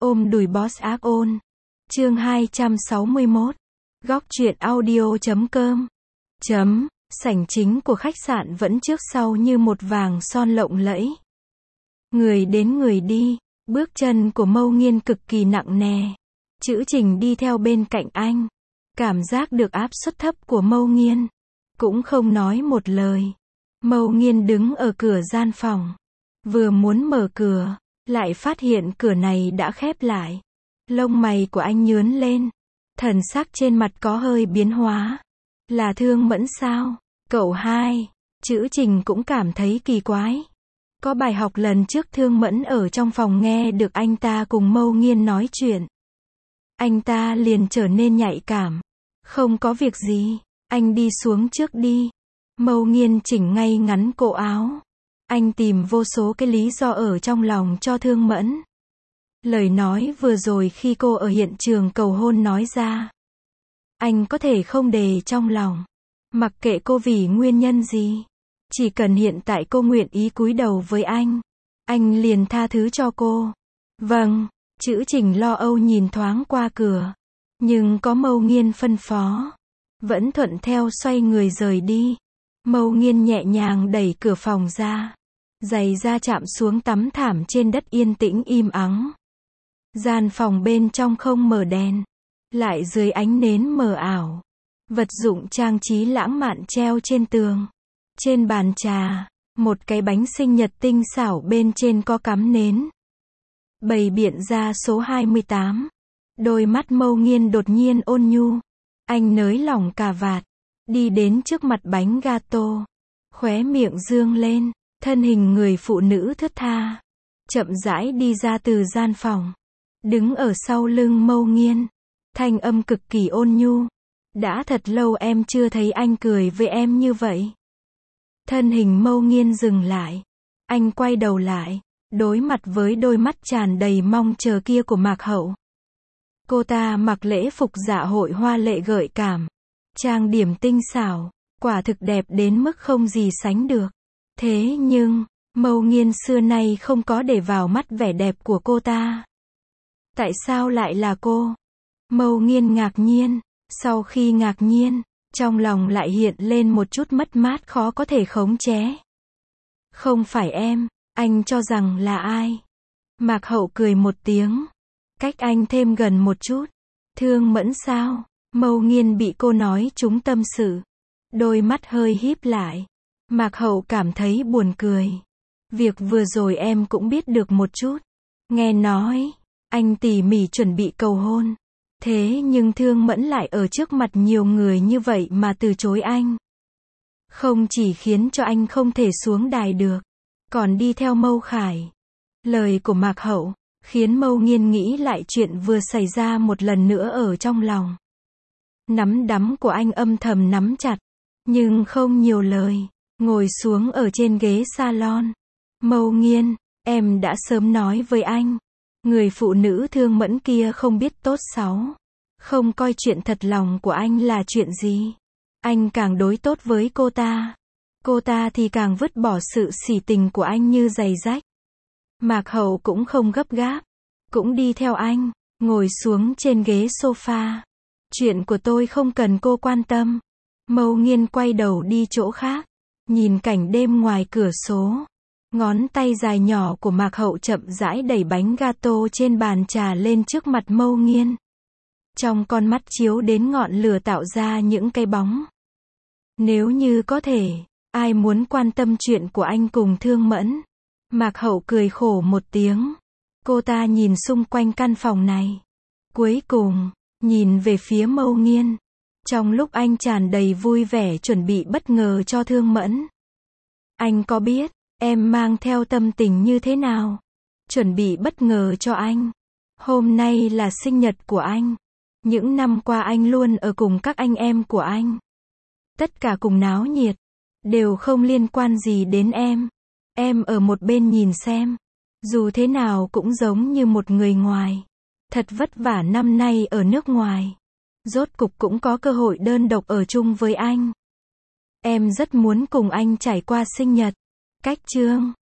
Ôm đùi boss ác ôn. Chương 261. Góc truyện audio.com. Sảnh chính của khách sạn vẫn trước sau như một vàng son lộng lẫy. Người đến người đi, bước chân của Mâu Nghiên cực kỳ nặng nề. Chữ Trình đi theo bên cạnh anh. Cảm giác được áp suất thấp của Mâu Nghiên. Cũng không nói một lời. Mâu Nghiên đứng ở cửa gian phòng. Vừa muốn mở cửa, lại phát hiện cửa này đã khép lại. Lông mày của anh nhướng lên. Thần sắc trên mặt có hơi biến hóa. Là Thương Mẫn sao? Cậu hai. Chữ Trình cũng cảm thấy kỳ quái. Có bài học lần trước Thương Mẫn ở trong phòng nghe được anh ta cùng Mâu Nghiên nói chuyện. Anh ta liền trở nên nhạy cảm. Không có việc gì, anh đi xuống trước đi. Mâu Nghiên chỉnh ngay ngắn cổ áo. Anh tìm vô số cái lý do ở trong lòng cho Thương Mẫn. Lời nói vừa rồi khi cô ở hiện trường cầu hôn nói ra. Anh có thể không để trong lòng. Mặc kệ cô vì nguyên nhân gì. Chỉ cần hiện tại cô nguyện ý cúi đầu với anh liền tha thứ cho cô. Vâng, Chữ Trình lo âu nhìn thoáng qua cửa. Nhưng có Mâu Nghiên phân phó. Vẫn thuận theo xoay người rời đi. Mâu Nghiên nhẹ nhàng đẩy cửa phòng ra. Giày da chạm xuống tấm thảm trên đất yên tĩnh im ắng. Gian phòng bên trong không mở đèn. Lại dưới ánh nến mờ ảo. Vật dụng trang trí lãng mạn treo trên tường. Trên bàn trà, một cái bánh sinh nhật tinh xảo bên trên có cắm nến. Bày biện ra số 28. Đôi mắt Mâu Nghiên đột nhiên ôn nhu. Anh nới lỏng cà vạt. Đi đến trước mặt bánh gato. Khóe miệng dương lên. Thân hình người phụ nữ thướt tha. Chậm rãi đi ra từ gian phòng. Đứng ở sau lưng Mâu Nghiên. Thanh âm cực kỳ ôn nhu. Đã thật lâu em chưa thấy anh cười với em như vậy. Thân hình Mâu Nghiên dừng lại. Anh quay đầu lại. Đối mặt với đôi mắt tràn đầy mong chờ kia của Mạc Hậu. Cô ta mặc lễ phục dạ hội hoa lệ gợi cảm. Trang điểm tinh xảo. Quả thực đẹp đến mức không gì sánh được. Thế nhưng, Mâu Nghiên xưa nay không có để vào mắt vẻ đẹp của cô ta. Tại sao lại là cô? Mâu Nghiên ngạc nhiên. Sau khi ngạc nhiên, trong lòng lại hiện lên một chút mất mát khó có thể khống chế. Không phải em, anh cho rằng là ai? Mạc Hậu cười một tiếng. Cách anh thêm gần một chút. Thương Mẫn sao? Mâu Nghiên bị cô nói trúng tâm sự. Đôi mắt hơi híp lại. Mạc Hậu cảm thấy buồn cười. Việc vừa rồi em cũng biết được một chút. Nghe nói, anh tỉ mỉ chuẩn bị cầu hôn. Thế nhưng Thương Mẫn lại ở trước mặt nhiều người như vậy mà từ chối anh. Không chỉ khiến cho anh không thể xuống đài được, còn đi theo Mâu Khải. Lời của Mạc Hậu khiến Mâu Nghiên nghĩ lại chuyện vừa xảy ra một lần nữa ở trong lòng. Nắm đấm của anh âm thầm nắm chặt, nhưng không nhiều lời, ngồi xuống ở trên ghế salon. Mâu Nghiên, em đã sớm nói với anh. Người phụ nữ Thương Mẫn kia không biết tốt xấu. Không coi chuyện thật lòng của anh là chuyện gì. Anh càng đối tốt với cô ta. Cô ta thì càng vứt bỏ sự sỉ tình của anh như giày rách. Mạc Hậu cũng không gấp gáp. Cũng đi theo anh, ngồi xuống trên ghế sofa. Chuyện của tôi không cần cô quan tâm. Mâu Nghiên quay đầu đi chỗ khác. Nhìn cảnh đêm ngoài cửa sổ. Ngón tay dài nhỏ của Mạc Hậu chậm rãi đẩy bánh gato trên bàn trà lên trước mặt Mâu Nghiên. Trong con mắt chiếu đến ngọn lửa tạo ra những cái bóng. Nếu như có thể, ai muốn quan tâm chuyện của anh cùng Thương Mẫn? Mạc Hậu cười khổ một tiếng. Cô ta nhìn xung quanh căn phòng này. Cuối cùng, nhìn về phía Mâu Nghiên. Trong lúc anh tràn đầy vui vẻ chuẩn bị bất ngờ cho Thương Mẫn. Anh có biết em mang theo tâm tình như thế nào? Chuẩn bị bất ngờ cho anh. Hôm nay là sinh nhật của anh. Những năm qua anh luôn ở cùng các anh em của anh. Tất cả cùng náo nhiệt. Đều không liên quan gì đến em. Em ở một bên nhìn xem. Dù thế nào cũng giống như một người ngoài. Thật vất vả năm nay ở nước ngoài. Rốt cục cũng có cơ hội đơn độc ở chung với anh. Em rất muốn cùng anh trải qua sinh nhật. Cách chương